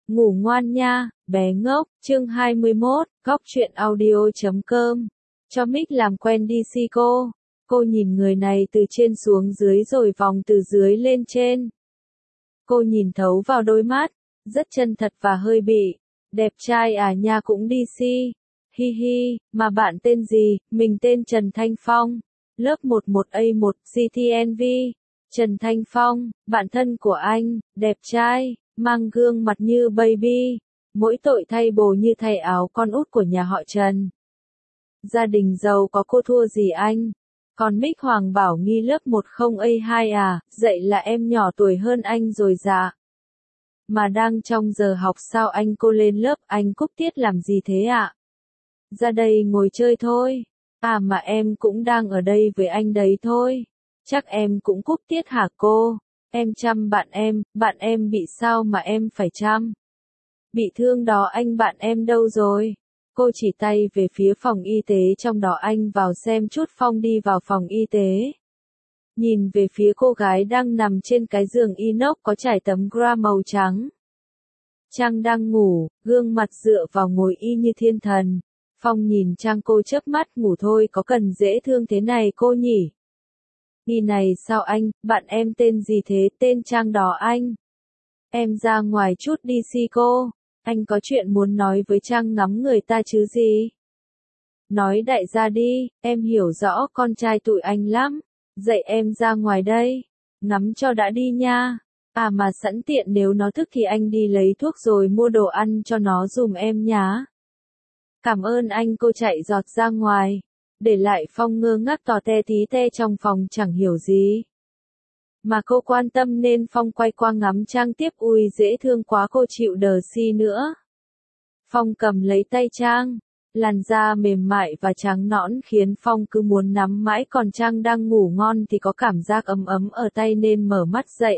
Ngủ ngoan nha, bé ngốc, chương 21, góc truyện audio.com. Cho Mic làm quen DC cô. Cô nhìn người này từ trên xuống dưới rồi vòng từ dưới lên trên. Cô nhìn thấu vào đôi mắt, rất chân thật và hơi bị. Đẹp trai à nha cũng DC. Hi hi, mà bạn tên gì? Mình tên Trần Thanh Phong. Lớp 11A1, GTNV. Trần Thanh Phong, bạn thân của anh, đẹp trai, mang gương mặt như baby. Mỗi tội thay bồ như thay áo con út của nhà họ Trần. Gia đình giàu có cô thua gì anh? Còn Mic Hoàng Bảo Nghi lớp 10A2 à, dạy là em nhỏ tuổi hơn anh rồi dạ. Mà đang trong giờ học sao anh cô lên lớp anh cúp tiết làm gì thế ạ? Ra đây ngồi chơi thôi. À mà em cũng đang ở đây với anh đấy thôi. Chắc em cũng cúp tiết hả cô? Em chăm bạn em bị sao mà em phải chăm? Bị thương đó anh bạn em đâu rồi? Cô chỉ tay về phía phòng y tế trong đó anh vào xem chút. Phong đi vào phòng y tế. Nhìn về phía cô gái đang nằm trên cái giường inox có trải tấm gra màu trắng. Trang đang ngủ, gương mặt dựa vào ngồi y như thiên thần. Phong nhìn Trang cô chớp mắt ngủ thôi có cần dễ thương thế này cô nhỉ? Nghi này sao anh, bạn em tên gì thế? Tên Trang đó anh. Em ra ngoài chút đi si cô. Anh có chuyện muốn nói với Trang ngắm người ta chứ gì? Nói đại gia đi, em hiểu rõ con trai tụi anh lắm. Dậy em ra ngoài đây. Ngắm cho đã đi nha. À mà sẵn tiện nếu nó thức thì anh đi lấy thuốc rồi mua đồ ăn cho nó dùm em nhá. Cảm ơn anh cô chạy giọt ra ngoài. Để lại Phong ngơ ngác tò te tí te trong phòng chẳng hiểu gì. Mà cô quan tâm nên Phong quay qua ngắm Trang tiếp. Ui dễ thương quá cô chịu đờ si nữa. Phong cầm lấy tay Trang. Làn da mềm mại và trắng nõn khiến Phong cứ muốn nắm mãi còn Trang đang ngủ ngon thì có cảm giác ấm ấm ở tay nên mở mắt dậy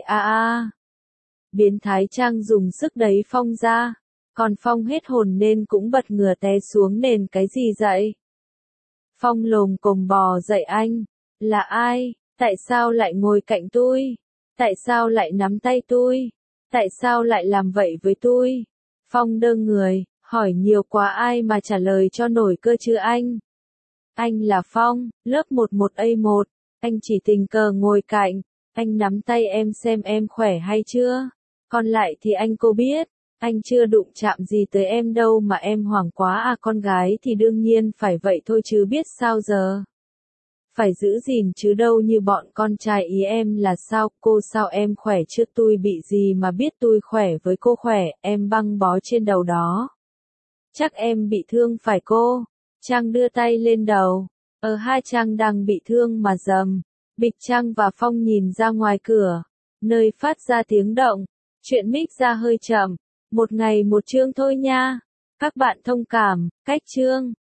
Biến thái Trang dùng sức đẩy Phong ra. Còn Phong hết hồn nên cũng bật ngửa té xuống nền cái gì dậy? Phong lồm cồm bò dậy anh. Là ai? Tại sao lại ngồi cạnh tôi? Tại sao lại nắm tay tôi? Tại sao lại làm vậy với tôi? Phong đơ người, hỏi nhiều quá ai mà trả lời cho nổi cơ chứ anh? Anh là Phong, lớp 11A1. Anh chỉ tình cờ ngồi cạnh. Anh nắm tay em xem em khỏe hay chưa? Còn lại thì anh cô biết. Anh chưa đụng chạm gì tới em đâu mà em hoảng quá à, con gái thì đương nhiên phải vậy thôi chứ biết sao giờ. Phải giữ gìn chứ đâu như bọn con trai ý em là sao, cô sao em khỏe chứ tôi bị gì mà biết tôi khỏe với cô khỏe, em băng bó trên đầu đó. Chắc em bị thương phải cô? Trang đưa tay lên đầu. Hai Trang đang bị thương mà dầm. Bịch. Trang và Phong nhìn ra ngoài cửa. Nơi phát ra tiếng động. Chuyện Mic ra hơi chậm. Một ngày một chương thôi nha. Các bạn thông cảm, cách chương.